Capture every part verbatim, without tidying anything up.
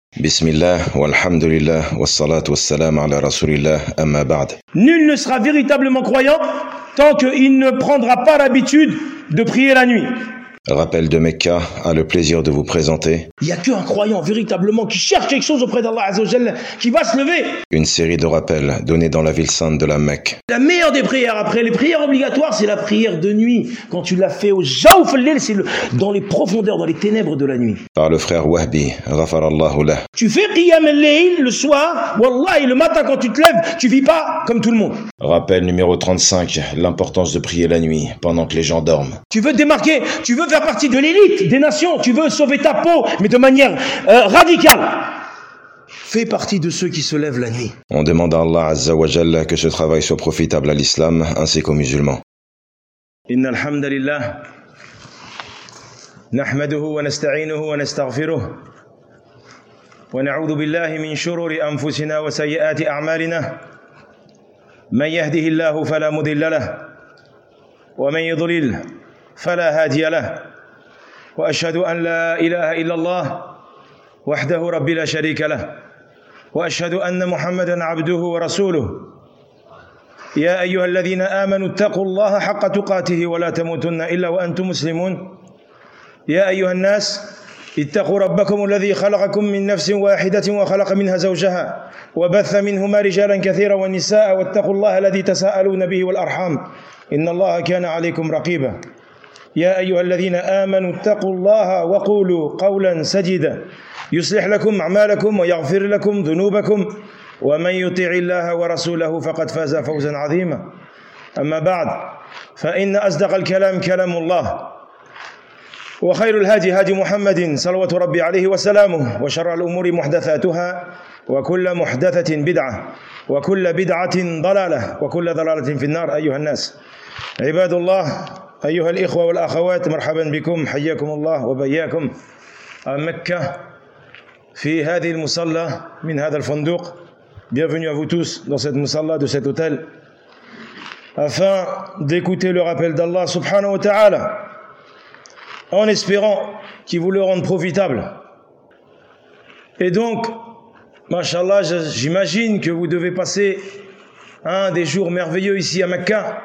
Bismillah, walhamdulillah, wassalatu wassalam ala rasulillah, amma ba'd. Nul ne sera véritablement croyant tant qu'il ne prendra pas l'habitude de prier la nuit. Rappel de Mecca a le plaisir de vous présenter Il n'y a qu'un croyant véritablement qui cherche quelque chose auprès d'Allah Azza wa Jalla, qui va se lever. une série de rappels donnés dans la ville sainte de la Mecque. La meilleure des prières après les prières obligatoires, c'est la prière de nuit. Quand tu l'as fait au Jawf al-Layl, c'est le, dans les profondeurs, dans les ténèbres de la nuit. Par le frère Wahbi, ghafarallahu lah. Tu fais Qiyam al-Layl le soir, Wallah, et le matin quand tu te lèves, tu vis pas comme tout le monde. Rappel numéro trente-cinq, l'importance de prier la nuit pendant que les gens dorment. Tu veux te démarquer, tu veux faire partie de l'élite des nations, tu veux sauver ta peau, mais de manière euh, radicale. Fais partie de ceux qui se lèvent la nuit. On demande à Allah Azza wa Jalla que ce travail soit profitable à l'islam ainsi qu'aux musulmans. إن الحمد لله نحمده ونستعينه ونستغفره ونعوذ بالله من شرور أنفسنا وسيئات أعمالنا من يهده الله فلا مضل له ومن يضلل فلا هادي له وأشهد أن لا إله إلا الله وحده رب لا شريك له وأشهد أن محمدا عبده ورسوله يا أيها الذين آمنوا اتقوا الله حق تقاته ولا تموتن إلا وأنتم مسلمون يا أيها الناس اتقوا ربكم الذي خلقكم من نفس واحدة وخلق منها زوجها وبث منهما رجالا كثيرا والنساء واتقوا الله الذي تساءلون به والأرحام إن الله كان عليكم رقيبا يا أيها الذين آمنوا اتقوا الله وقولوا قولا سديدا يصلح لكم أعمالكم ويغفر لكم ذنوبكم ومن يطع الله ورسوله فقد فاز فوزا عظيما أما بعد فإن أصدق الكلام كلام الله وخير الهادي هادي محمد صلوات ربي عليه وسلامه وشر الأمور محدثاتها وكل محدثة بدعة وكل بدعة ضلالة وكل ضلالة في النار أيها الناس عباد الله أيها الإخوة والأخوات مرحبا بكم حياكم الله وبياكم مكة في هذه المصلى من هذا الفندق. Bienvenue à vous tous dans cette musalla de cet hôtel afin d'écouter le rappel d'Allah subhanahu wa ta'ala en espérant qu'il vous le rende profitable. Et donc, mashallah, j'imagine que vous devez passer un des jours merveilleux ici à Mecca.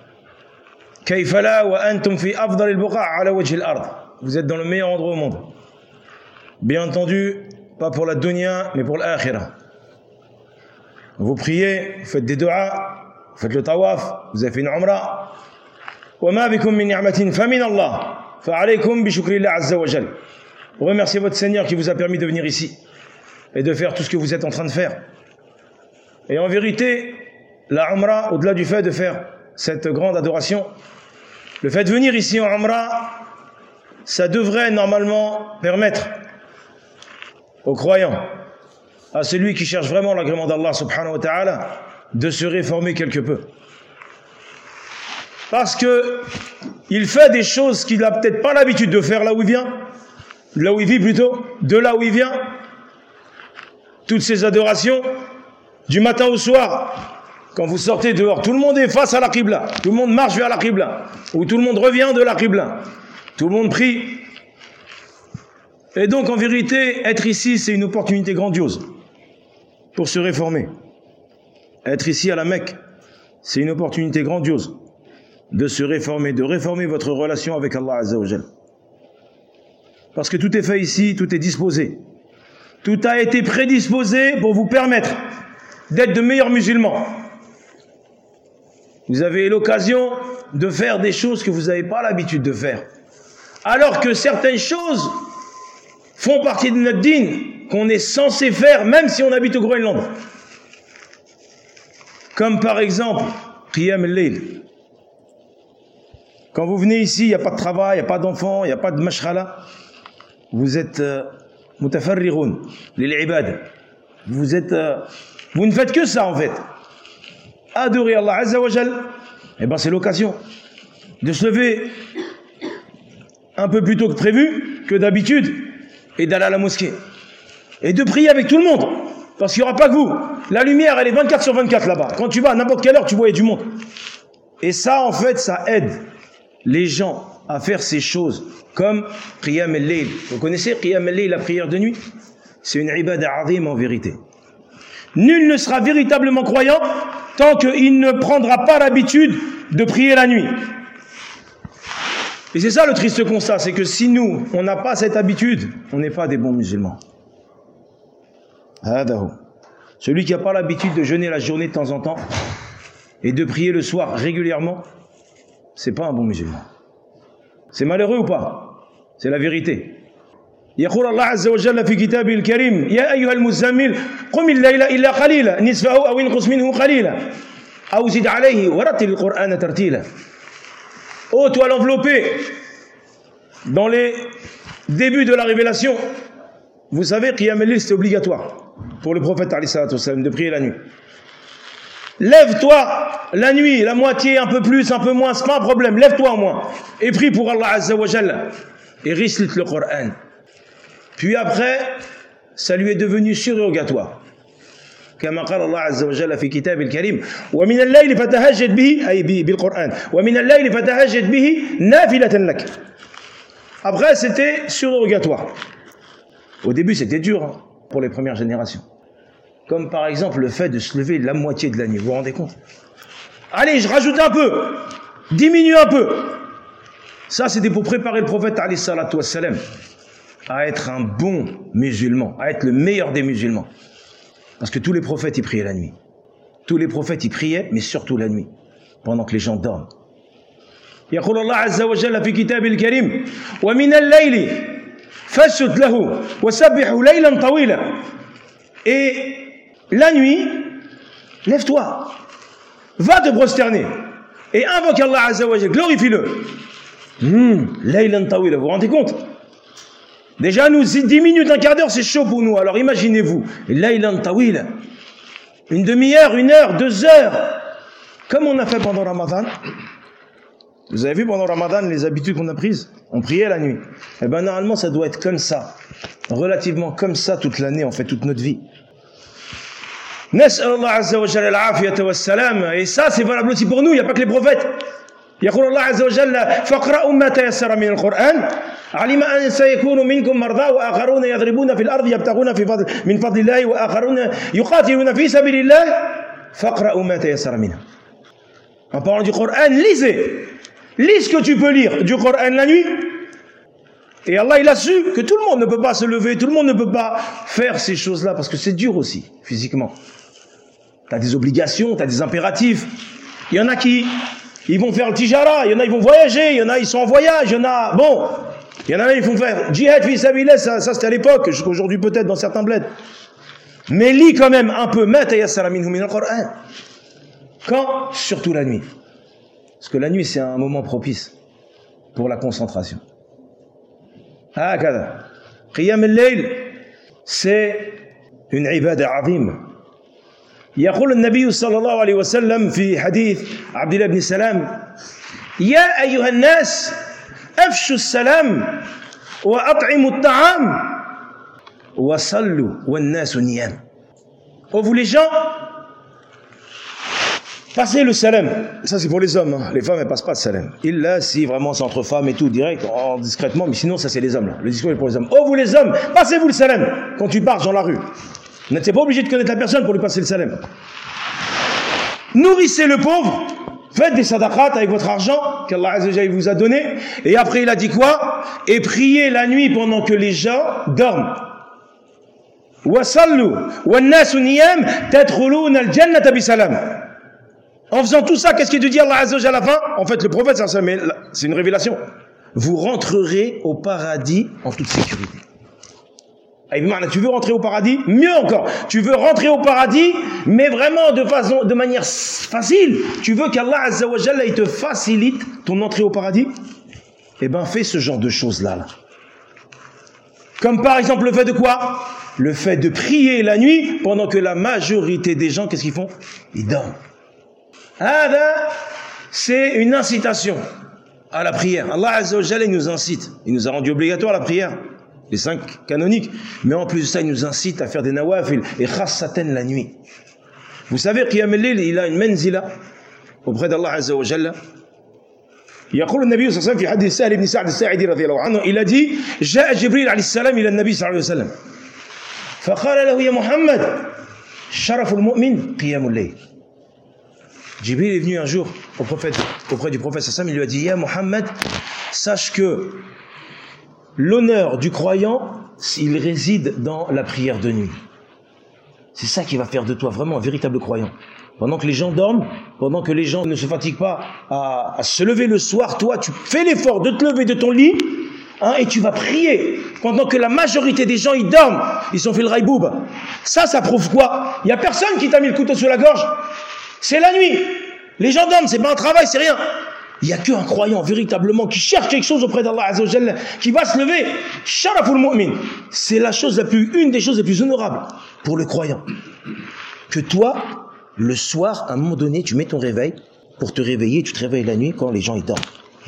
كيف لا وأنتم في أفضل البقاع على وجه الأرض. Vous êtes dans le meilleur endroit au monde. Bien entendu, pas pour la dunya, mais pour l'akhirah. Vous priez, vous faites des du'as, vous faites le tawaf, vous avez fait une umrah. وما بكم من نعمة فمن الله فعليكم بشكر الله عز وجل. Vous remerciez votre Seigneur qui vous a permis de venir ici et de faire tout ce que vous êtes en train de faire. Et en vérité, la umrah, au-delà du fait de faire cette grande adoration, le fait de venir ici en umrah, ça devrait normalement permettre aux croyants, à celui qui cherche vraiment l'agrément d'Allah subhanahu wa ta'ala, de se réformer quelque peu. Parce que il fait des choses qu'il n'a peut-être pas l'habitude de faire là où il vient, là où il vit plutôt, de là où il vient. Toutes ces adorations, du matin au soir, quand vous sortez dehors, tout le monde est face à la Qibla, tout le monde marche vers la Qibla, ou tout le monde revient de la Qibla, tout le monde prie. Et donc en vérité, être ici, c'est une opportunité grandiose pour se réformer. Être ici à la Mecque, c'est une opportunité grandiose de se réformer, de réformer votre relation avec Allah Azza wa Jal. Parce que tout est fait ici, tout est disposé. Tout a été prédisposé pour vous permettre d'être de meilleurs musulmans. Vous avez l'occasion de faire des choses que vous n'avez pas l'habitude de faire. Alors que certaines choses font partie de notre dîn, qu'on est censé faire même si on habite au Groenland. Comme par exemple, Qiyam al-Layl. Quand vous venez ici, il n'y a pas de travail, il n'y a pas d'enfants, il n'y a pas de mashkhala. Vous êtes mutafarriroun, lil ibad. Vous êtes, euh, vous ne faites que ça en fait. Adorer Allah Azza wa Jal, eh ben c'est l'occasion de se lever un peu plus tôt que prévu, que d'habitude, et d'aller à la mosquée. Et de prier avec tout le monde. Parce qu'il n'y aura pas que vous. La lumière, elle est vingt-quatre sur vingt-quatre là-bas. Quand tu vas à n'importe quelle heure, tu vois, il y a du monde. Et ça, en fait, ça aide les gens à faire ces choses comme Qiyam al-Layl. Vous connaissez Qiyam al-Layl, la prière de nuit? c'est une ibada azim en vérité. Nul ne sera véritablement croyant tant qu'il ne prendra pas l'habitude de prier la nuit. Et c'est ça le triste constat, c'est que si nous, on n'a pas cette habitude, on n'est pas des bons musulmans. Celui qui n'a pas l'habitude de jeûner la journée de temps en temps et de prier le soir régulièrement, c'est pas un bon musulman. C'est malheureux ou pas? C'est la vérité. يقول الله عز وجل في كتابه الكريم يا أيها المزمل قم الليل إلا قليلا نصفه أو انقص منه قليلا أو زد عليه ورتل القرآن ترتيلا. Oh toi l'enveloppé, dans les débuts de la révélation, vous savez Qiyam al-Layl c'est obligatoire pour le prophète alayhi salatu wassalam de prier la nuit. Lève-toi la nuit, la moitié, un peu plus, un peu moins, c'est pas un problème, lève-toi au moins et prie pour Allah Azza wa Jalla et récite le Coran. Puis après, ça lui est devenu surrogatoire. كما قال الله عز وجل في كتاب الكريم ومن الليل فتهجد به أي بالقرآن ومن الليل فتهجد به نافلة لك. Après, c'était surrogatoire. Au début, c'était dur hein, pour les premières générations. Comme par exemple le fait de se lever la moitié de la nuit. Vous vous rendez compte? Allez, je rajoute un peu, diminue un peu. Ça, c'était pour préparer le prophète alayhi salatu wassalam à être un bon musulman, à être le meilleur des musulmans. Parce que tous les prophètes, ils priaient la nuit. Tous les prophètes, ils priaient, mais surtout la nuit, pendant que les gens dorment. يقول الله عز وجل في كتابه الكريم ومن الليل فاسجد له وسبحه ليلا طويلا. Et la nuit, lève-toi, va te prosterner et invoque Allah Azza wa Jalla, glorifie-le. Laylan tawila, vous vous rendez compte? Déjà, nous, dix minutes, un quart d'heure, c'est chaud pour nous. Alors imaginez-vous, Laylan tawila, une demi-heure, une heure, deux heures, comme on a fait pendant Ramadan. Vous avez vu pendant Ramadan les habitudes qu'on a prises? On priait la nuit. Eh bien, normalement, ça doit être comme ça, relativement comme ça toute l'année, en fait, toute notre vie. نسأل الله عز وجل العافية والسلام. Et ça, c'est valable aussi pour nous, il n'y a pas que les prophètes. يقول الله عز وجل فاقرأوا ما تيسر من القرآن علم أن سيكون منكم مرضى وآخرون يضربون في الأرض يبتغون في فضل من فضل الله وآخرون يقاتلون في سبيل الله فاقرأوا ما تيسر منه. En parlant du Coran, lisez. Lis ce que tu peux lire du Coran la nuit. Et Allah, il a su que tout le monde ne peut pas se lever, tout le monde ne peut pas faire ces choses-là, parce que c'est dur aussi, physiquement. Tu as des obligations, tu as des impératifs. Il y en a qui ils vont faire le tijara, il y en a ils vont voyager, il y en a ils sont en voyage, il y en a, bon, il y en a ils vont faire djihad fi sabilillah, ça, ça c'était à l'époque, jusqu'aujourd'hui peut-être dans certains bleds. Mais lis quand même un peu, ma tayassara minhu min al-Qur'an. Quand? Surtout la nuit. Parce que la nuit c'est un moment propice pour la concentration. هكذا قيام الليل c'est une ibada azim. يقول النبي صلى الله عليه وسلم في حديث عبد الله بن سلام يا أيها الناس أفشوا السلام وأطعموا الطعام وصلوا والناس نيام. Oh vous les gens, passez le salam. Ça c'est pour les hommes, hein. Les femmes elles passent pas le salam. Il là si vraiment c'est entre femmes et tout direct, oh, discrètement, mais sinon ça c'est les hommes là. Le discours est pour les hommes. Oh vous les hommes, passez-vous le salam quand tu marches dans la rue. Vous n'êtes pas obligé de connaître la personne pour lui passer le salam. Nourrissez le pauvre, faites des sadaqat avec votre argent qu'Allah Azza wa Jalla vous a donné. Et après il a dit quoi? Et priez la nuit pendant que les gens dorment. Wasallu wan-nasu niyam tadkhuluna al-jannata bisalam. En faisant tout ça, qu'est-ce qu'il te dit Allah Azza wa Jalla à la fin? En fait, le prophète, c'est une révélation. Vous rentrerez au paradis en toute sécurité. Tu veux rentrer au paradis? Mieux encore, tu veux rentrer au paradis, mais vraiment de façon, de manière facile. Tu veux qu'Allah Azza wa Jalla il te facilite ton entrée au paradis? Eh ben, fais ce genre de choses-là. Là. Comme par exemple le fait de quoi? Le fait de prier la nuit pendant que la majorité des gens, qu'est-ce qu'ils font? Ils dorment. Ah ben, c'est une incitation à la prière. Allah Azza wa Jalla il nous incite. Il nous a rendu obligatoire la prière. Les cinq canoniques, mais en plus de ça, il nous incite à faire des nawafil et khassatan la nuit. Vous savez, Qiyam al-Layl, il a une menzila auprès d'Allah Azza wa Jalla. يقول النبي صلى الله عليه وسلم في حديث سهل بن سعد الساعدي رضي الله عنه, il a dit جاء جبريل عليه السلام إلى النبي صلى الله عليه وسلم فقال له يا محمد شرف المؤمن قيام الليل. Jibril est venu un jour au prophète, auprès du prophète sallam, il lui a dit Ya Muhammad, sache que l'honneur du croyant, il réside dans la prière de nuit. C'est ça qui va faire de toi vraiment un véritable croyant. Pendant que les gens dorment, pendant que les gens ne se fatiguent pas à, à se lever le soir, toi tu fais l'effort de te lever de ton lit, hein, et tu vas prier. Pendant que la majorité des gens ils dorment, ils sont fait le raïboub. Ça, ça prouve quoi? Il n'y a personne qui t'a mis le couteau sur la gorge. C'est la nuit. Les gens dorment, c'est pas un travail, c'est rien. Il n'y a qu'un croyant véritablement qui cherche quelque chose auprès d'Allah Azza wa Jalla, qui va se lever. Sharaful mu'min. C'est la chose la plus, une des choses les plus honorables pour le croyant. Que toi, le soir, à un moment donné, tu mets ton réveil pour te réveiller, tu te réveilles la nuit quand les gens ils dorment.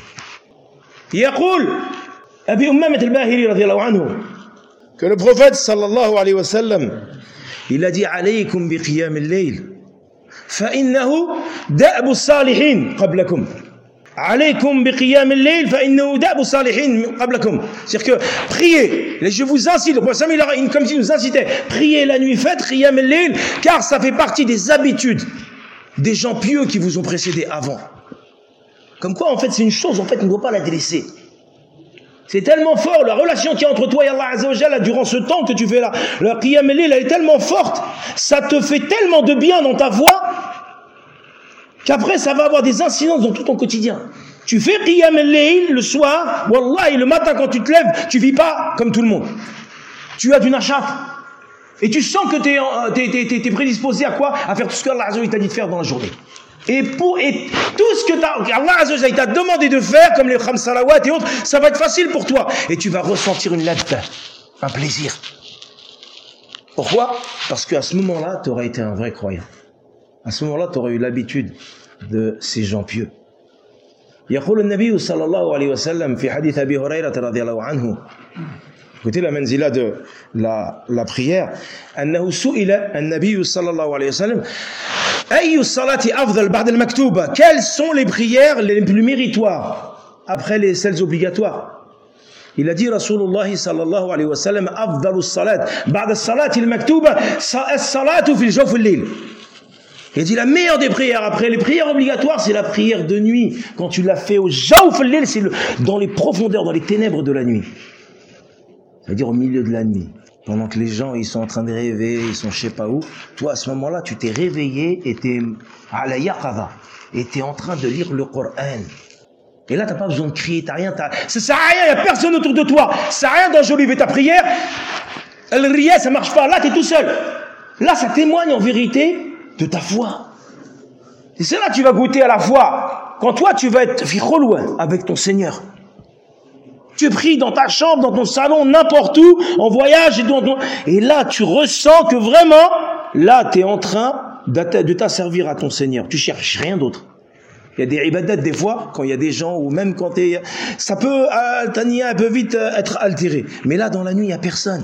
Yaqul Abi Umamah al-Bahili radiyallahu anhu, que le prophète sallallahu alayhi wa sallam, il a dit alaykum bi qiyam al-layl fa innahu da'bu as-salihin qablakum. Alaykum bi qiyam al-layl fa innahu da'bu as-salihin qablakum. C'est-à-dire que priez, je vous incite, le prophète comme s'il nous incitait, priez la nuit, faites qiyam al-layl, car ça fait partie des habitudes des gens pieux qui vous ont précédés avant. Comme quoi en fait c'est une chose, en fait on ne doit pas la délaisser. C'est tellement fort, la relation qu'il y a entre toi et Allah Azza wa Jalla durant ce temps que tu fais là, la qiyam al-layl elle est tellement forte, ça te fait tellement de bien dans ta voix, qu'après ça va avoir des incidences dans tout ton quotidien. Tu fais qiyam al-layl le soir, wallah, et le matin quand tu te lèves, tu vis pas comme tout le monde. Tu as du nachat. Et tu sens que tu es prédisposé à quoi? À faire tout ce que Allah Azza wa Jalla t'a dit de faire dans la journée. Et, pour, et tout ce que Allah Azza wa Jalla t'a demandé de faire, comme les khams salawat et autres, ça va être facile pour toi. Et tu vas ressentir une ladda, un plaisir. Pourquoi? Parce qu'à ce moment-là, tu auras été un vrai croyant. À ce moment-là, tu auras eu l'habitude de ces gens pieux. يقول النبي صلى الله عليه وسلم في حديث أبي هريرة رضي الله عنه. Écoutez la manzila de la, la prière. أنه سئل النبي صلى الله عليه وسلم أي الصلاة أفضل بعد المكتوبة. Quelles sont les prières les plus méritoires après les celles obligatoires? Il a dit Rasulullah sallallahu alayhi wa sallam أفضل الصلاة بعد الصلاة المكتوبة الصلاة في الجوف الليل. Il a dit la meilleure des prières après les prières obligatoires, c'est la prière de nuit. Quand tu l'as fait au jawf al-layl, c'est le, dans les profondeurs, dans les ténèbres de la nuit. C'est-à-dire au milieu de la nuit. Pendant que les gens ils sont en train de rêver, ils sont je sais pas où. Toi à ce moment-là, tu t'es réveillé et t'es à la yaqadha. Et t'es en train de lire le Coran. Et là, t'as pas besoin de crier, t'as rien, t'as... ça sert à rien, il n'y a personne autour de toi. Ça sert à rien d'enjoliver ta prière. Le riya, ça marche pas. Là, t'es tout seul. Là, ça témoigne en vérité de ta foi. Et c'est là que tu vas goûter à la foi. Quand toi, tu vas être loin avec ton Seigneur. Tu pries dans ta chambre, dans ton salon, n'importe où, en voyage, et, dans ton... et là, tu ressens que vraiment, là, tu es en train de t'asservir à ton Seigneur. Tu cherches rien d'autre. Il y a des ibadat des fois, quand il y a des gens, ou même quand t'es, ça peut, euh, Tania, peut vite euh, être altéré. Mais là, dans la nuit, il n'y a personne.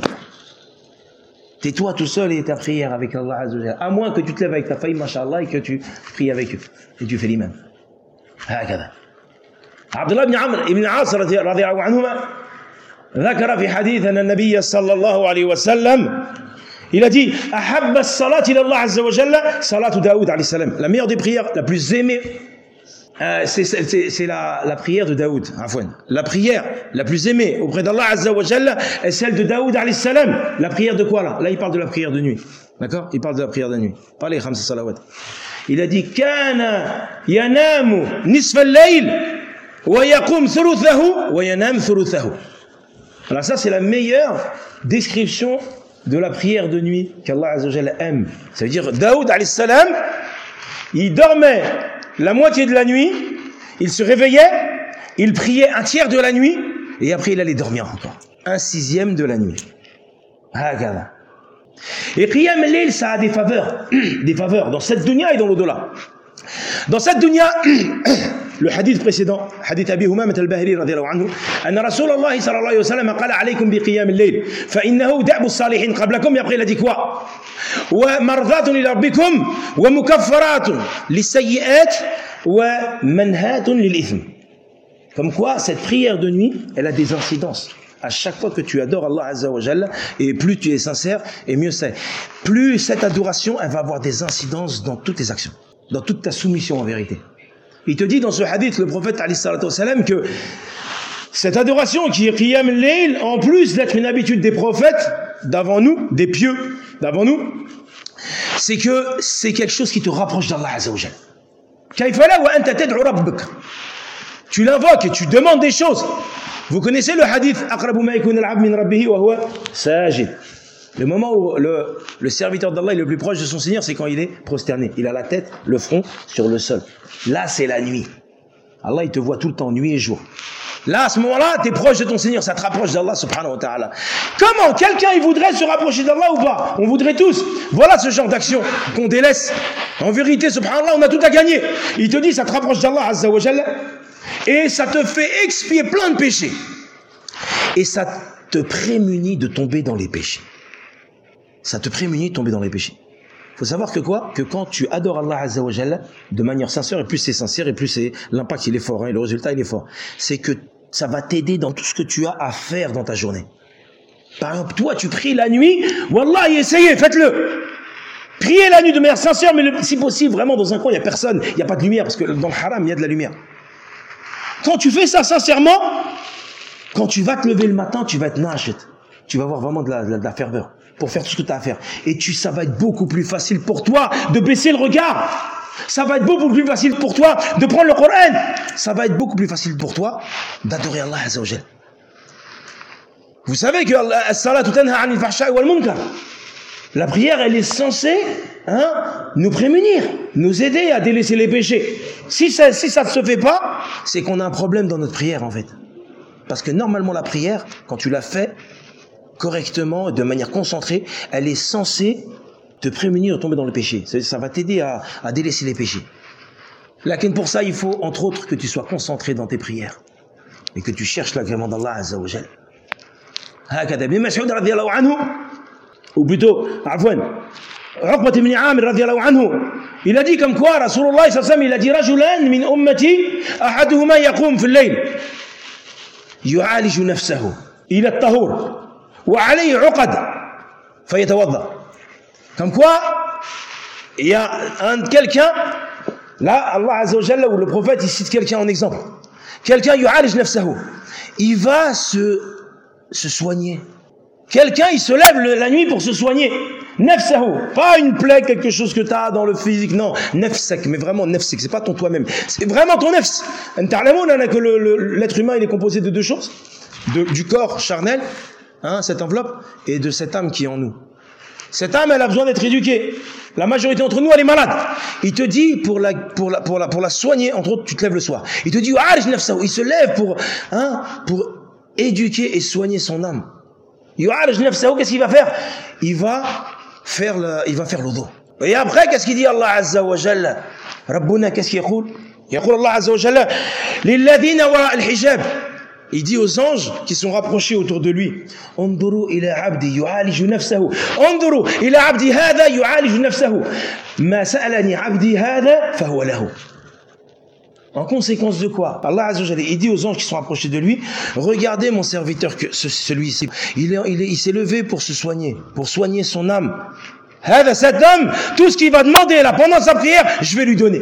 T'es toi tout seul et ta prière avec Allah Azza wa Jalla. À moins que tu te lèves avec ta famille, mashallah, et que tu pries avec eux. Et tu fais l'imam. هكذا. عبد الله بن عمرو بن العاص رضي الله عنهما ذكر في حديث أن النبي صلى الله عليه وسلم il a dit أحب الصلاة إلى الله عز وجل صلاة داود عليه السلام. La meilleure des prières, la plus aimée, euh, c'est, c'est, c'est la, la prière de Daoud. La prière la plus aimée auprès d'Allah Azza wa Jalla est celle de Daoud alayhi salam. La prière de quoi là? Là il parle de la prière de nuit. D'accord? Il parle de la prière de nuit. Pas les khams salawat. Il a dit kana yanamu nisfa al-layl wa yaqum thuluthahu wa yanam thuluthahu. Alors ça c'est la meilleure description de la prière de nuit qu'Allah Azza wa Jalla aime. Ça veut dire Daoud alayhi salam, il dormait la moitié de la nuit, il se réveillait, il priait un tiers de la nuit et après il allait dormir encore. Un sixième de la nuit. Hakada. Et Qiyam al-Layl, ça a des faveurs, des faveurs dans cette dunya et dans l'au-delà. Dans cette dunya, le hadith précédent, hadith Abi Umamah al-Bahili radiyallahu anhu, أن رسول الله صلى الله عليه وسلم قال عليكم بقيام الليل فإنه دأب الصالحين قبلكم. Et après il a dit quoi? ومرضات لربكم ومكفرات للسيئات ومنهات للإثم. Comme quoi, cette prière de nuit, elle a des incidences. À chaque fois que tu adores Allah Azza wa Jalla, et plus tu es sincère, et mieux c'est. Plus cette adoration, elle va avoir des incidences dans toutes tes actions, dans toute ta soumission en vérité. Il te dit dans ce hadith, le prophète alayhi salatu wassalam, que cette adoration qui est Qiyam al-Layl, en plus d'être une habitude des prophètes d'avant nous, des pieux d'avant nous, c'est que c'est quelque chose qui te rapproche d'Allah Azza wa Jalla. Kayfala wa anta tad'u rabbak. Tu l'invoques et tu demandes des choses. Vous connaissez le hadith Aqrabu ma yakunu al-'abd min rabbih wa huwa sajid. Le moment où le, le serviteur d'Allah est le plus proche de son Seigneur, c'est quand il est prosterné. Il a la tête, le front sur le sol. Là, c'est la nuit. Allah, il te voit tout le temps, nuit et jour. Là, à ce moment-là, tu es proche de ton Seigneur, ça te rapproche d'Allah subhanahu wa ta'ala. Comment quelqu'un il voudrait se rapprocher d'Allah ou pas? On voudrait tous. Voilà ce genre d'action qu'on délaisse. En vérité, subhanallah, on a tout à gagner. Il te dit, ça te rapproche d'Allah azza wa jalla, et ça te fait expier plein de péchés. Et ça te prémunit de tomber dans les péchés. Ça te prémunit de tomber dans les péchés. Il faut savoir que quoi? Que quand tu adores Allah Azza wa Jalla de manière sincère, et plus c'est sincère, et plus c'est l'impact il est fort, hein, et le résultat il est fort, c'est que ça va t'aider dans tout ce que tu as à faire dans ta journée. Par exemple, toi tu pries la nuit, Wallah, essayez, faites-le. Priez la nuit de manière sincère, mais le, si possible, vraiment dans un coin, il n'y a personne, il n'y a pas de lumière, parce que dans le haram, il y a de la lumière. Quand tu fais ça sincèrement, quand tu vas te lever le matin, tu vas être nachit. Tu vas avoir vraiment de la, de la, de la ferveur pour faire tout ce que tu as à faire. Et tu, ça va être beaucoup plus facile pour toi de baisser le regard. Ça va être beaucoup plus facile pour toi de prendre le Coran. Ça va être beaucoup plus facile pour toi d'adorer Allah Azza wa Jalla. Vous savez que as-salatu tanha 'anil fahsha'i wal munkar. La prière, elle est censée hein, nous prémunir, nous aider à délaisser les péchés. Si ça si ça ne se fait pas, c'est qu'on a un problème dans notre prière en fait. Parce que normalement la prière, quand tu la fais correctement, de manière concentrée, elle est censée te prémunir de tomber dans le péché. Ça, ça va t'aider à, à délaisser les péchés. Lakin pour ça, il faut entre autres que tu sois concentré dans tes prières et que tu cherches l'agrément d'Allah Azza wa Jal. Hakada Ibn Mas'ud radiyallahu anhu, ou plutôt, afwan, Uqbat ibn Amir radiyallahu anhu, il a dit comme quoi, Rasulullah sallallahu alayhi wa sallam, il a dit Rajulan min ummati, ahaduhuma yaqum fi al-layl, yu'aliju nafsahu ila at-tahur. وعليه عقد فيتوضا. Comme quoi il y a un quelqu'un là, Allah Azza wa Jalla, ou le prophète il cite quelqu'un en exemple, quelqu'un yu'alij nafsahu, il va se se soigner. Quelqu'un il se lève le, la nuit pour se soigner. Nafsahu, pas une plaie, quelque chose que tu as dans le physique, non, nafsak, mais vraiment nafsak, c'est pas ton toi-même, c'est vraiment ton nafs. Ta'lamoun que le, le, l'être humain il est composé de deux choses, de, du corps charnel, hein, cette enveloppe, et de cette âme qui est en nous. Cette âme, elle a besoin d'être éduquée. La majorité d'entre nous, elle est malade. Il te dit, pour la, pour la, pour la, pour la soigner, entre autres, tu te lèves le soir. Il te dit, il se lève pour, hein, pour éduquer et soigner son âme. Qu'est-ce qu'il va faire? Il va faire le, il va faire l'odo. Et après, qu'est-ce qu'il dit Allah Azza wa Jalla? Rabbuna, qu'est-ce qu'il dit? Il dit Allah Azza wa Jalla, lilladhina wara al-hijab. Il dit aux anges qui sont rapprochés autour de lui, Anduru ila abdi yu'aliju nafsahu. Anduru ila abdi hada yu'aliju nafsahu. Ma sa'alani abdi hada fahuwa lahu. En conséquence de quoi? Allah Azza wa Jalla, il dit aux anges qui sont rapprochés de lui, regardez mon serviteur, que ce, celui-ci, il, est, il, est, il s'est levé pour se soigner, pour soigner son âme. Hada, cet homme, tout ce qu'il va demander là pendant sa prière, je vais lui donner.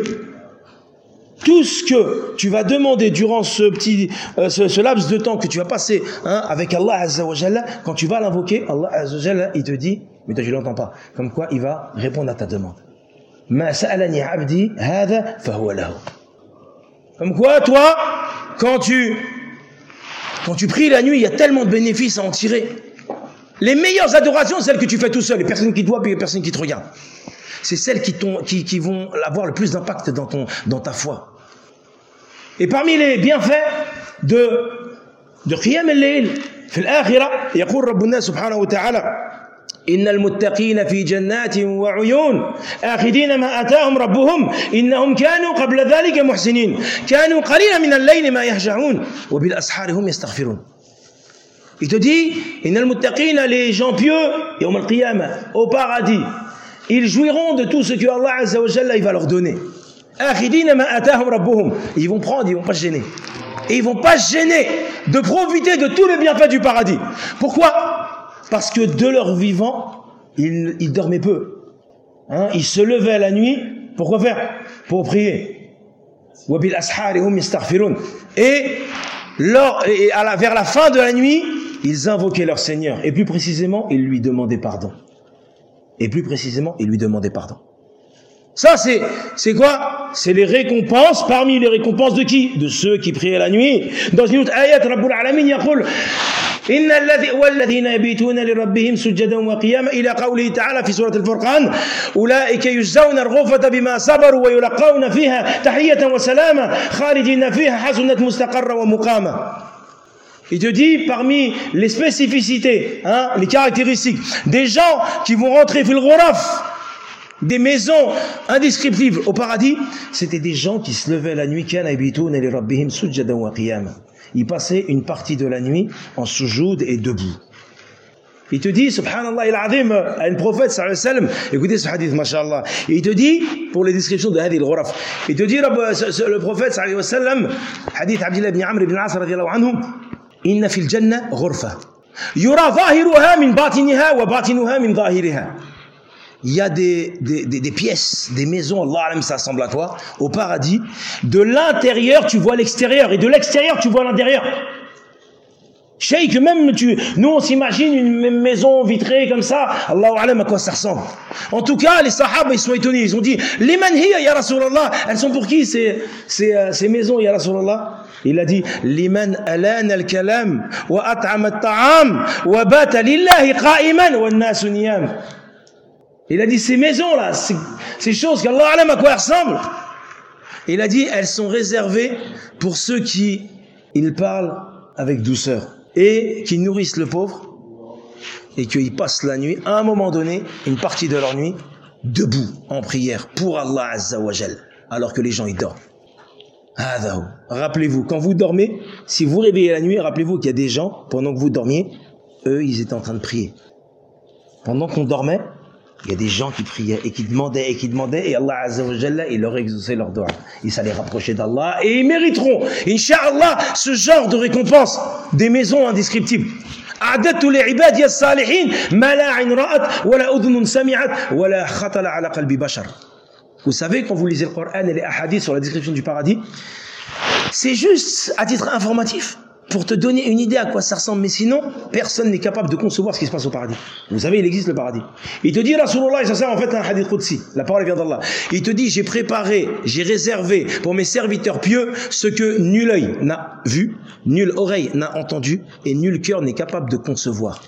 Tout ce que tu vas demander durant ce petit, euh, ce, ce laps de temps que tu vas passer hein, avec Allah Azza wa Jalla, quand tu vas l'invoquer, Allah Azza wa Jalla, il te dit, mais toi tu l'entends pas, comme quoi il va répondre à ta demande. Ma sa'alani abdi hada fahuwa lahu. Comme quoi, toi, quand tu, quand tu pries la nuit, il y a tellement de bénéfices à en tirer. Les meilleures adorations, c'est celles que tu fais tout seul, les personnes qui te voient, puis les personnes qui te regardent. C'est celles qui, qui, qui vont avoir le plus d'impact dans, ton, dans ta foi. Et parmi les bienfaits de, de Qiyam al-Layl, في الآخرة يقول ربنا سبحانه وتعالى إن المتقين في جنات وعيون آخذين ما آتاهم ربهم إنهم كانوا قبل ذلك محسنين كانوا قليلا من الليل ما يهجعون وبالأسحار هم يستغفرون. Il te dit إن المتقين, les gens pieux, يوم القيامة, au paradis, ils jouiront de tout ce que Allah Azza wa Jalla il va leur donner. Ils vont prendre, ils vont pas se gêner. et ils vont pas se gêner de profiter de tous les bienfaits du paradis. Pourquoi? Parce que de leur vivant, ils, ils dormaient peu. Hein, ils se levaient la nuit, pourquoi faire? Pour prier. Et, lors, et à la, vers la fin de la nuit, ils invoquaient leur Seigneur. Et plus précisément, ils lui demandaient pardon. Et plus précisément, ils lui demandaient pardon. Ça, c'est, c'est quoi? C'est les récompenses, parmi les récompenses de qui? De ceux qui priaient la nuit. Dans une autre ayat, Rabbul Alamin yaqul إن الذي والذين يبيتون لربهم سجدا وقياما إلى قوله تعالى في سورة الفرقان أولئك يجزون الغرفة بما صبروا ويلقون فيها تحية وسلاما خالدين فيها حسنت مستقرا ومقاما. Il te dit, parmi les spécificités, hein, les caractéristiques des gens qui vont rentrer fil ghuraf, des maisons indescriptibles au paradis, c'était des gens qui se levaient la nuit, kana yabituna li rabbihim sujadan wa qiyama. Ils passaient une partie de la nuit en soujoud et debout. Il te dit, subhanallah il-azim, à un prophète, sallallahu alayhi wa sallam, écoutez ce hadith, mashallah, il te dit, pour les descriptions de hadith al-ghuraf, il te dit, le prophète, sallallahu alayhi wa sallam, hadith Abdullah ibn Amr ibn al-As, radiyallahu anhu, inna fil jannah ghurfa, yura zahiruha min batiniha wa batinuha min zahiriha. Il y a des, des, des, des pièces, des maisons, Allah alam, ça ressemble à toi, au paradis. De l'intérieur, tu vois l'extérieur, et de l'extérieur, tu vois l'intérieur. Cheikh, même tu, nous on s'imagine une maison vitrée comme ça, Allah alam à quoi ça ressemble. En tout cas, les sahaba, ils sont étonnés, ils ont dit, liman hiya ya Rasulallah, elles sont pour qui ces, ces, ces maisons ya Rasulallah? Il a dit, liman alana al-kalam, wa at'ama at-ta'am, wa bata lillahi qa'iman, wa an-nasu niyam. Il a dit, ces maisons-là, ces, ces choses qu'Allah alam à quoi elles ressemblent, il a dit, elles sont réservées pour ceux qui, ils parlent avec douceur et qui nourrissent le pauvre et qu'ils passent la nuit, à un moment donné, une partie de leur nuit, debout, en prière, pour Allah Azza wa Jal, alors que les gens, ils dorment. Rappelez-vous, quand vous dormez, si vous réveillez la nuit, rappelez-vous qu'il y a des gens, pendant que vous dormiez, eux, ils étaient en train de prier. Pendant qu'on dormait, il y a des gens qui priaient et qui demandaient et qui demandaient et Allah Azza wa Jalla, il leur exauçait leur doigt. Ils s'allaient rapprocher d'Allah et ils mériteront, Inch'Allah, ce genre de récompense des maisons indescriptibles. أعددت لعبادي الصالحين ما لا عين رأت ولا أذن سمعت ولا خطر على قلب بشر. Vous savez, quand vous lisez le Coran et les hadiths sur la description du paradis, c'est juste à titre informatif, pour te donner une idée à quoi ça ressemble, mais sinon, personne n'est capable de concevoir ce qui se passe au paradis. Vous savez, il existe le paradis. Il te dit, Rasulullah, ça sert en fait un hadith Qudsi, la parole vient d'Allah. Il te dit, j'ai préparé, j'ai réservé pour mes serviteurs pieux ce que nul œil n'a vu, nulle oreille n'a entendu, et nul cœur n'est capable de concevoir.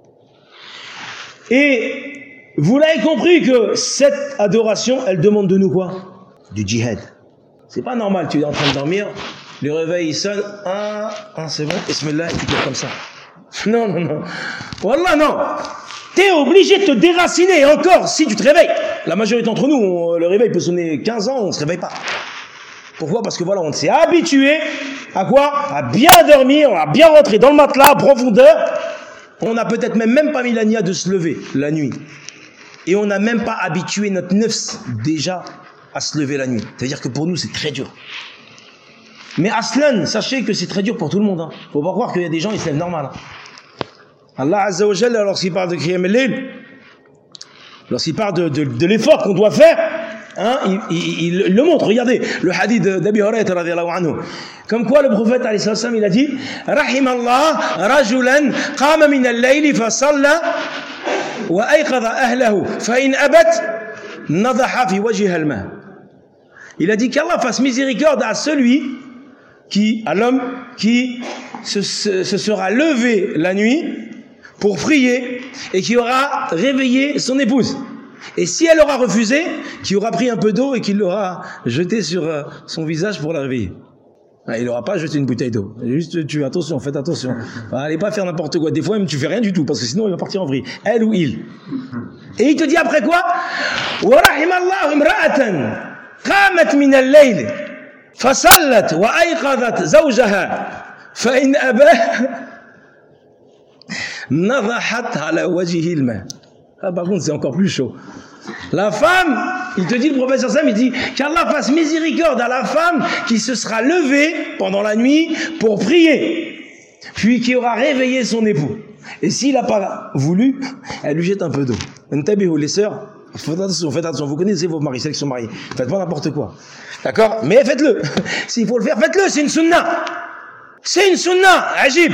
Et vous l'avez compris que cette adoration, elle demande de nous quoi? Du djihad. C'est pas normal, tu es en train de dormir, le réveil il sonne, ah, ah c'est bon, Bismillah, et tu pleures comme ça. Non, non, non. Wallah, non. T'es obligé de te déraciner, et encore, si tu te réveilles. La majorité d'entre nous, on, le réveil peut sonner quinze ans, on se réveille pas. Pourquoi? Parce que voilà, on s'est habitué à quoi? À bien dormir, à bien rentrer dans le matelas, à profondeur. On n'a peut-être même, même pas mis la nia de se lever la nuit. Et on n'a même pas habitué notre nefs déjà à se lever la nuit. C'est-à-dire que pour nous, c'est très dur. Mais aslan, sachez que c'est très dur pour tout le monde. Hein. Faut pas croire qu'il y a des gens, ils se lèvent normal. Hein. Allah Azza wa Jalla, lorsqu'il parle de Qiyam al-Layl, lorsqu'il parle de, de, de l'effort qu'on doit faire, hein, il, il, il le montre. Regardez, le hadith d'Abi Hurayrata radiyallahu anhu. Comme quoi le prophète alayhi salam, il a dit, Rahim Allah, rajulan, qama min al-layli fa salla, wa ayqadha ahlahu, fa in abat, nadaha fi wajhiha al-ma. Il a dit qu'Allah fasse miséricorde à celui qui, à l'homme qui se, se, se sera levé la nuit pour prier et qui aura réveillé son épouse. Et si elle aura refusé, qui aura pris un peu d'eau et qui l'aura jeté sur son visage pour la réveiller. Il n'aura pas jeté une bouteille d'eau. Juste, tu attention, faites attention. Allez pas faire n'importe quoi. Des fois, même tu fais rien du tout parce que sinon il va partir en vrille. Elle ou il. Et il te dit après quoi? Wa rahimallahu imra'atan qamat min al-layl فصلت وأيقظت زوجها فإن أباه نضحت على وجهه الماء. Ah, par contre, c'est encore plus chaud. La femme, il te dit, le professeur Sam, il dit qu'Allah fasse miséricorde à la femme qui se sera levée pendant la nuit pour prier, puis qui aura réveillé son époux. Et s'il n'a pas voulu, elle lui jette un peu d'eau. Les sœurs, faites attention, faites attention, vous connaissez vos maris, celles qui sont mariées. Faites pas n'importe quoi. D'accord? Mais faites-le. S'il faut le faire, faites-le, c'est une sunna. C'est une sunna, ajib.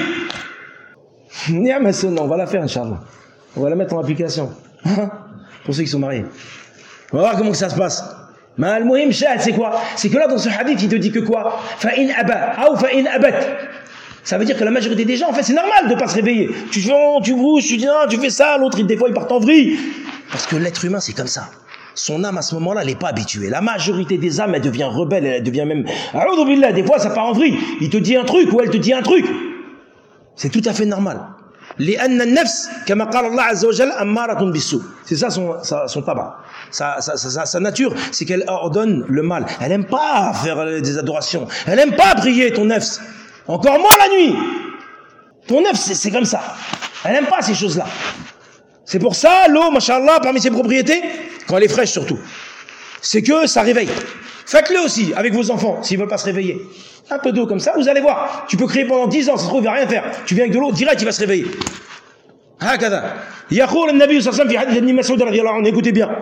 On va la faire, Inch'Allah. On va la mettre en application. Pour ceux qui sont mariés. On va voir comment que ça se passe. Mais al-muhim shahad, c'est quoi? C'est que là, dans ce hadith, il te dit que quoi? Fa'in aba, ou fa'in abat. Ça veut dire que la majorité des gens, en fait, c'est normal de ne pas se réveiller. Tu fais, tu bouges, tu dis, non, tu fais ça, l'autre, des fois, il part en vrille. Parce que l'être humain, c'est comme ça. Son âme, à ce moment-là, elle n'est pas habituée. La majorité des âmes, elle devient rebelle, elle devient même... A'udhu billah, des fois, ça part en vrille. Il te dit un truc, ou elle te dit un truc. C'est tout à fait normal. لأن النفس كما قال الله عز وجل أمارة بالسوء. C'est ça son, sa, son tabac. Sa, sa, sa, sa nature, c'est qu'elle ordonne le mal. Elle n'aime pas faire des adorations. Elle n'aime pas prier, ton nefs. Encore moins la nuit. Ton nefs, c'est, c'est comme ça. Elle n'aime pas ces choses-là. C'est pour ça, l'eau, mashallah, parmi ses propriétés, quand elle est fraîche surtout, c'est que ça réveille. Faites-le aussi avec vos enfants, s'ils ne veulent pas se réveiller. Un peu d'eau comme ça, vous allez voir. Tu peux crier pendant dix ans, ça se trouve, il ne va rien faire. Tu viens avec de l'eau, direct, il va se réveiller. هكذا يقول النبي صلى الله عليه وسلم في حديث ابن مسعود رضي الله عنه, écoutez bien.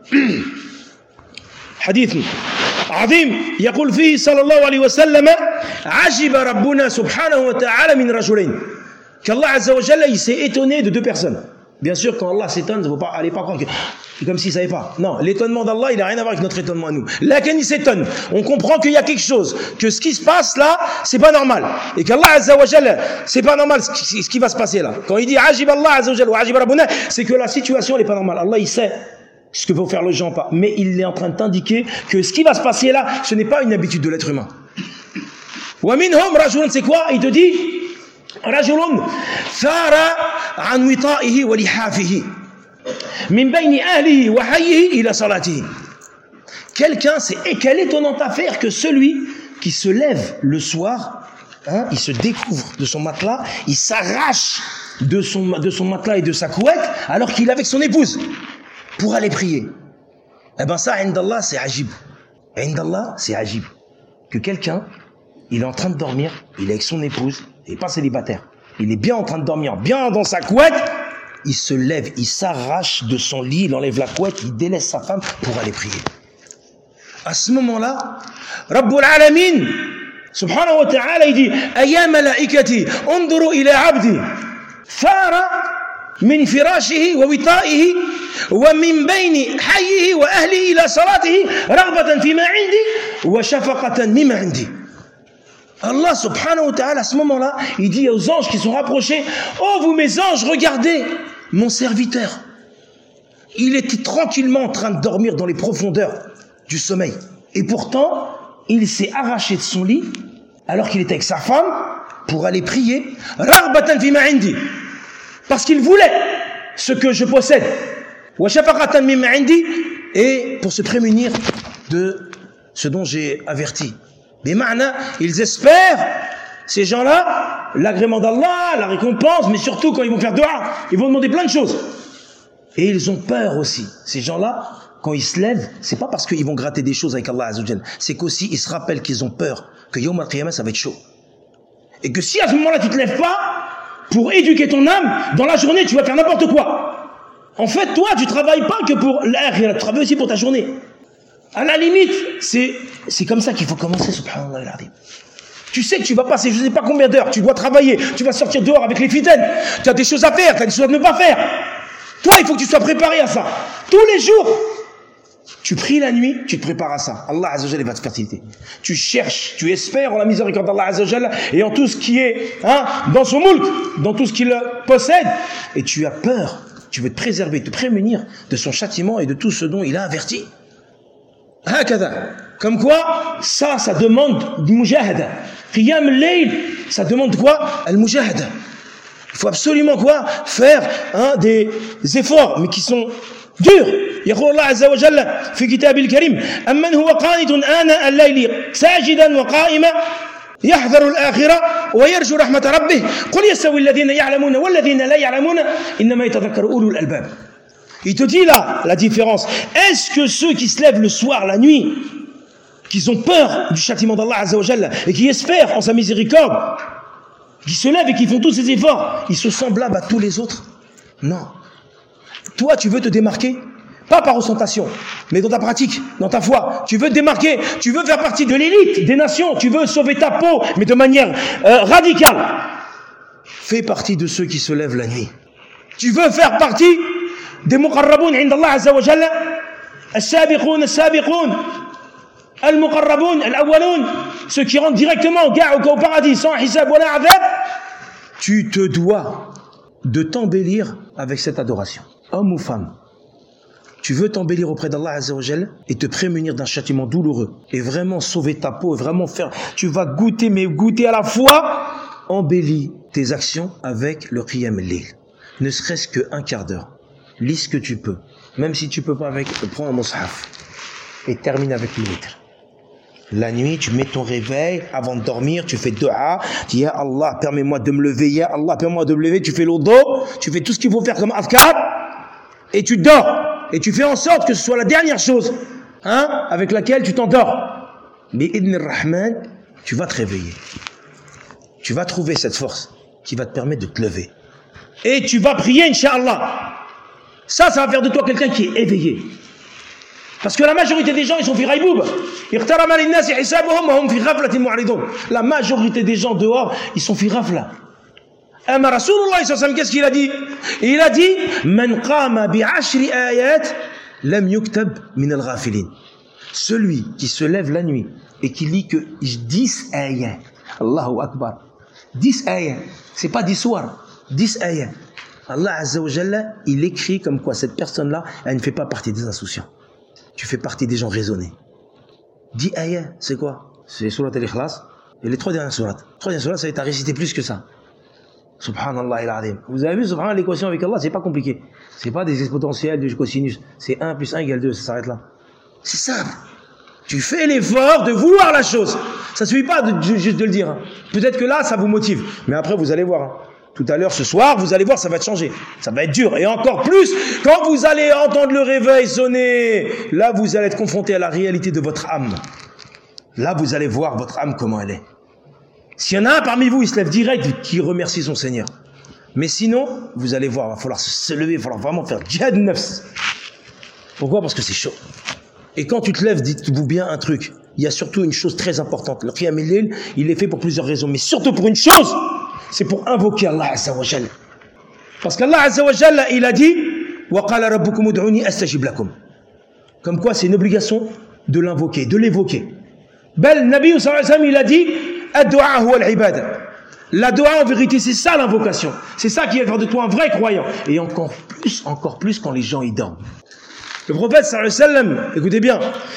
حديث عظيم يقول فيه صلى الله عليه وسلم عجب ربنا سبحانه وتعالى من رجلين. qu'Allah Azza wa Jalla, il s'est étonné de deux personnes. Bien sûr, quand Allah s'étonne, il ne faut pas aller pas croire que c'est comme s'il ne savait pas. Non, l'étonnement d'Allah, il n'a rien à voir avec notre étonnement à nous. Là, quand il s'étonne, on comprend qu'il y a quelque chose, que ce qui se passe là, c'est pas normal. Et qu'Allah Azza wa Jalla, c'est pas normal ce qui, ce qui va se passer là. Quand il dit Ajib Allah Azza wa Jalla, Ajib Rabbuna, c'est que la situation n'est pas normale. Allah, il sait ce que vont faire les gens pas. Mais il est en train de t'indiquer que ce qui va se passer là, ce n'est pas une habitude de l'être humain. Wa minhum rajulun, c'est quoi? Il te dit رجل ثار عن وطائه ولحافه من بين أهله وحيه إلى صلاته. Quelqu'un, c'est quelle étonnante affaire que celui qui se lève le soir, hein, il se découvre de son matelas, il s'arrache de son, de son matelas et de sa couette alors qu'il est avec son épouse pour aller prier. Eh ben ça, indallah, c'est ajib. Indallah, c'est ajib. Que quelqu'un, il est en train de dormir, il est avec son épouse, il n'est pas célibataire. Il est bien en train de dormir, bien dans sa couette. Il se lève, il s'arrache de son lit, il enlève la couette, il délaisse sa femme pour aller prier. À ce moment-là, Rabbul Alamin, subhanahu wa ta'ala, il dit Aya malaikati, unduru ila abdi, thara min firashihi wa wita'ihi, wa min bayni hayyihi wa ahlihi ila salatihi, raghbatan fima indi, wa shafaqatan mima indi. Allah subhanahu wa ta'ala, à ce moment-là, il dit aux anges qui sont rapprochés, oh vous mes anges, regardez mon serviteur. Il était tranquillement en train de dormir dans les profondeurs du sommeil. Et pourtant, il s'est arraché de son lit, alors qu'il était avec sa femme, pour aller prier, raghbatan fima indi, parce qu'il voulait ce que je possède, wa shafaqatan mimma indi, et pour se prémunir de ce dont j'ai averti. Mais ma'na, ils espèrent, ces gens-là, l'agrément d'Allah, la récompense, mais surtout quand ils vont faire dua, ils vont demander plein de choses. Et ils ont peur aussi. Ces gens-là, quand ils se lèvent, c'est pas parce qu'ils vont gratter des choses avec Allah Azza wa Jalla, c'est qu'aussi ils se rappellent qu'ils ont peur, que Yawm al-Qiyamah, ça va être chaud. Et que si à ce moment-là tu te lèves pas, pour éduquer ton âme, dans la journée tu vas faire n'importe quoi. En fait, toi, tu travailles pas que pour l'akhirah, tu travailles aussi pour ta journée. À la limite, c'est, c'est comme ça qu'il faut commencer, subhanallah al-azim. Tu sais que tu vas passer je ne sais pas combien d'heures, tu dois travailler, tu vas sortir dehors avec les fitaines, tu as des choses à faire, tu as des choses à ne pas faire. Toi, il faut que tu sois préparé à ça. Tous les jours, tu pries la nuit, tu te prépares à ça. Allah Azza wa Jalla va te faciliter. Tu cherches, tu espères en la miséricorde d'Allah Azza wa Jalla et en tout ce qui est hein, dans son moulk, dans tout ce qu'il possède. Et tu as peur, tu veux te préserver, te prémunir de son châtiment et de tout ce dont il a averti. Comme quoi, ça, ça demande du mujahada. Qiyam al-layl, ça demande quoi? Al-mujahada. Il faut absolument quoi? Faire hein, des efforts, mais qui sont durs. يقول الله عز وجل في كتاب الكريم أمن هو قانت آناء الليل ساجدا وقائما يحذر الآخرة ويرجو رحمة ربه قل يستوي الذين يعلمون والذين لا يعلمون إنما يتذكر أولو الألباب. Il te dit là la différence. Est-ce que ceux qui se lèvent le soir, la nuit, qui ont peur du châtiment d'Allah Azza wa Jalla et qui espèrent en sa miséricorde, qui se lèvent et qui font tous ces efforts, ils sont semblables à tous les autres? Non. Toi, tu veux te démarquer, pas par ostentation, mais dans ta pratique, dans ta foi. Tu veux te démarquer, tu veux faire partie de l'élite des nations, tu veux sauver ta peau, mais de manière euh, radicale. Fais partie de ceux qui se lèvent la nuit. Tu veux faire partie des muqarraboun inda Allah Azza wa Jalla, as-sabiqoun, as-sabiqoun, al-muqarraboun, al-awwaloun, ceux qui rentrent directement au paradis sans hisab wa la adhab. Tu te dois de t'embellir avec cette adoration, homme ou femme. Tu veux t'embellir auprès d'Allah Azza wa Jalla et te prémunir d'un châtiment douloureux et vraiment sauver ta peau et vraiment faire, tu vas goûter, mais goûter à la fois, embellis tes actions avec le qiyam al-layl. Ne serait-ce qu'un quart d'heure. Lis ce que tu peux. Même si tu peux pas avec, prends un mushaf et termine avec le witr. La nuit, tu mets ton réveil avant de dormir, tu fais dua, tu dis, Ya Allah, permets-moi de me lever, Ya Allah, permets-moi de me lever, tu fais l'odo, tu fais tout ce qu'il faut faire comme adhkar, et tu dors. Et tu fais en sorte que ce soit la dernière chose, hein, avec laquelle tu t'endors. Mais Ibn al-Rahman, tu vas te réveiller. Tu vas trouver cette force qui va te permettre de te lever. Et tu vas prier, Inch'Allah. Ça, ça va faire de toi quelqu'un qui est éveillé. Parce que la majorité des gens, ils sont fi raïboub. La majorité des gens dehors, ils sont fi rafla. Amma Rasulullah sallallahu alayhi wa sallam, qu'est-ce qu'il a dit? Il a dit, Man qama bi ashri ayat, lam yuktab min al-ghafilin. Celui qui se lève la nuit et qui lit que dix ayats. Allahu Akbar. dix ayats. C'est pas dix soirs. dix ayats. Allah Azza wa Jalla, il écrit comme quoi cette personne-là, elle ne fait pas partie des insouciants. Tu fais partie des gens raisonnés. dix ayats, c'est quoi? C'est surat al-Ikhlas et les trois dernières sourates. Les trois dernières sourates, ça va être à réciter plus que ça. Subhanallah al-Azim. Vous avez vu, subhanallah, l'équation avec Allah, c'est pas compliqué. C'est pas des exponentiels de cosinus. C'est un plus un égale deux, ça s'arrête là. C'est simple. Tu fais l'effort de vouloir la chose. Ça suffit pas de, de, juste de le dire. Hein. Peut-être que là, ça vous motive. Mais après, vous allez voir. Hein. Tout à l'heure, ce soir, vous allez voir, ça va te changer. Ça va être dur. Et encore plus, quand vous allez entendre le réveil sonner, là, vous allez être confronté à la réalité de votre âme. Là, vous allez voir votre âme, comment elle est. S'il y en a un parmi vous, il se lève direct, qui remercie son Seigneur. Mais sinon, vous allez voir, il va falloir se lever, il va falloir vraiment faire djihad nafs. Pourquoi? Parce que c'est chaud. Et quand tu te lèves, dites-vous bien un truc. Il y a surtout une chose très importante. Le qiyam al-layl, il est fait pour plusieurs raisons. Mais surtout pour une chose, c'est pour invoquer Allah Azza wa Jalla. Parce qu'Allah Azza wa Jalla, il a dit wa qala rabbukum ud'uni astajib lakum. Comme quoi, c'est une obligation de l'invoquer, de l'évoquer. Bel Nabi sallallahu alayhi wa sallam, il a dit ad-du'a huwa al-ibada. La dua, en vérité, c'est ça l'invocation. C'est ça qui va faire de toi un vrai croyant. Et encore plus, encore plus quand les gens y dorment. Le prophète sallallahu alayhi wa sallam, écoutez bien,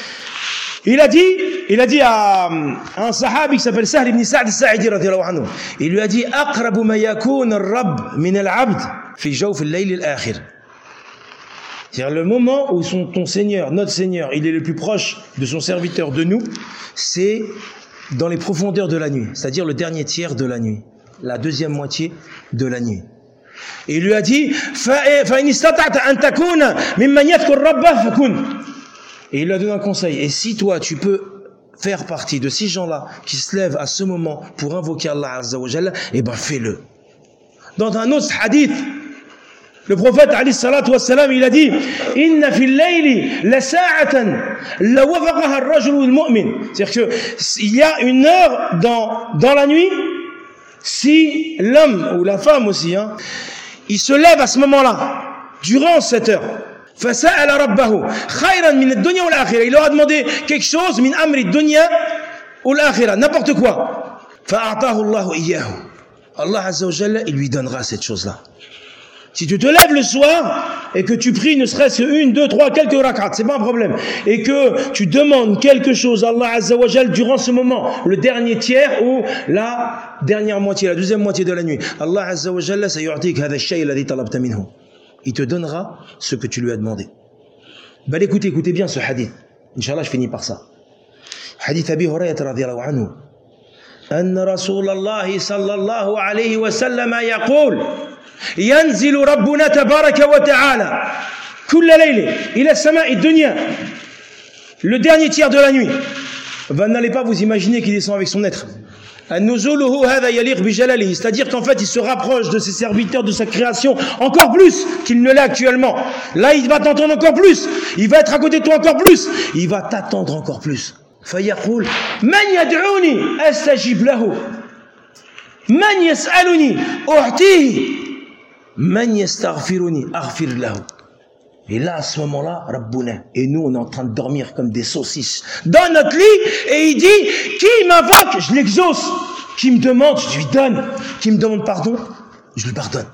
il a dit, il a dit à, à un sahabi qui s'appelle Sahl ibn Sa'd al-Sa'idi radiyallahu anhu, il lui a dit aqrabu ma yakun ar-rabb min al-'abd fi jawf al-layl al-akhir. C'est-à-dire le moment où son, ton Seigneur, notre Seigneur, il est le plus proche de son serviteur, de nous, c'est dans les profondeurs de la nuit, c'est-à-dire le dernier tiers de la nuit, la deuxième moitié de la nuit. Et il lui a dit فَإِنِ اسْتَطَعْتَ أَن تَكُونَ مِمَّنْ يَذْكُرُ رَبَّهُ فَكُنْ. Et il lui a donné un conseil. Et si toi, tu peux faire partie de ces gens-là qui se lèvent à ce moment pour invoquer Allah Azza wa Jalla, eh ben fais-le. Dans un autre hadith, le prophète alayhi salatu wassalam, il a dit inna fil layli la sa'atan la wafaqaha ar-rajulu al-mu'min. C'est-à-dire qu'il y a une heure dans dans la nuit, si l'homme ou la femme aussi, hein, il se lève à ce moment-là, durant cette heure, فسأل ربه خيرا من الدنيا والآخرة, il leur a demandé quelque chose min amri dunya ou l'akhirah, n'importe quoi, فأعطاه الله إياه. Allah Azza wa Jalla, il lui donnera cette chose-là. Si tu te lèves le soir et que tu pries ne serait-ce une, deux, trois, quelques rak'at, c'est pas un problème, et que tu demandes quelque chose à Allah Azza wa Jalla durant ce moment, le dernier tiers ou la dernière moitié, la deuxième moitié de la nuit, Allah Azza wa Jalla sayu'tik hadha ash-shay alladhi talabta minhu. Il te donnera ce que tu lui as demandé. Ben écoutez, écoutez bien ce hadith. Inch'Allah, je finis par ça. Hadith Abi Hurayrata radiyallahu anhu. أن رسول الله صلى الله عليه وسلم يقول ينزل ربنا تبارك وتعالى Kulla layli ila sama'i dunya. Le dernier tiers de la nuit. Vous n'allez pas vous imaginer qu'il descend avec son être. C'est-à-dire qu'en fait il se rapproche de ses serviteurs, de sa création encore plus qu'il ne l'est actuellement. Là il va t'entendre encore plus, il va être à côté de toi encore plus, il va t'attendre encore plus. فيقول من يدعوني أستجب له من يسألني أعطيه من يستغفرني أغفر له. Et là, à ce moment-là, Rabbouna, et nous, on est en train de dormir comme des saucisses dans notre lit, et il dit, qui m'invoque, je l'exauce. Qui me demande, je lui donne. Qui me demande pardon, je lui pardonne.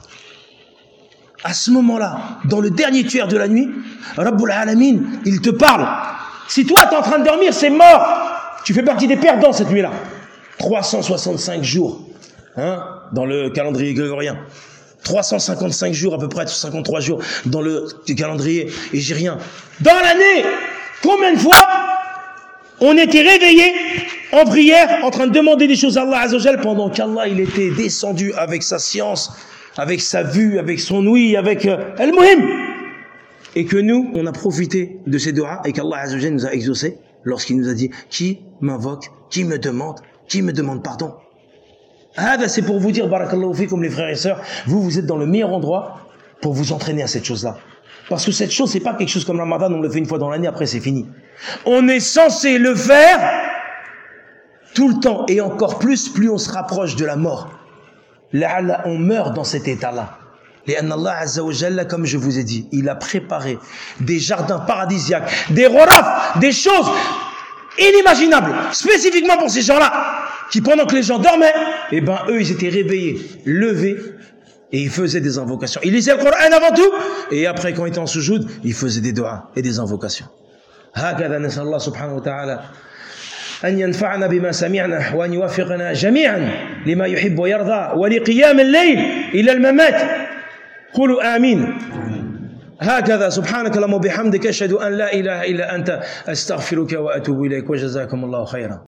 À ce moment-là, dans le dernier tiers de la nuit, Rabbul Alamin, il te parle. Si toi, tu es en train de dormir, c'est mort. Tu fais partie des perdants cette nuit-là. trois cent soixante-cinq jours, hein, dans le calendrier grégorien. trois cent cinquante-cinq jours à peu près, cinquante-trois jours dans le calendrier égérien. Dans l'année, combien de fois on était réveillé en prière, en train de demander des choses à Allah Azzawajal pendant qu'Allah il était descendu avec sa science, avec sa vue, avec son ouïe, avec euh, Al-Muhim. Et que nous, on a profité de ces doigts et qu'Allah Azzawajal nous a exaucé lorsqu'il nous a dit qui m'invoque, qui me demande, qui me demande pardon. Ah, c'est pour vous dire, barakallahu fi, comme les frères et sœurs, vous, vous êtes dans le meilleur endroit pour vous entraîner à cette chose-là. Parce que cette chose, c'est pas quelque chose comme Ramadan, on le fait une fois dans l'année, après c'est fini. On est censé le faire tout le temps, et encore plus, plus on se rapproche de la mort. Là, on meurt dans cet état-là. Et Allah Azza wa Jalla, comme je vous ai dit, il a préparé des jardins paradisiaques, des roraf, des choses inimaginables, spécifiquement pour ces gens-là, qui pendant que les gens dormaient, eh ben eux ils étaient réveillés, levés, et ils faisaient des invocations. Ils lisaient le Coran avant tout, et après quand ils étaient en sujoud, ils faisaient des doigts et des invocations. هكذا نسأل الله سبحانه وتعالى أن ينفعنا بما سمعنا وأن يوفقنا جميعا لما يحب ويرضى ولقيام الليل إلى الممات. قولوا آمين. هكذا سبحانك اللهم وبحمدك أشهد أن لا إله إلا أنت أستغفرك وأتوب إليك وجزاكم الله خيرا.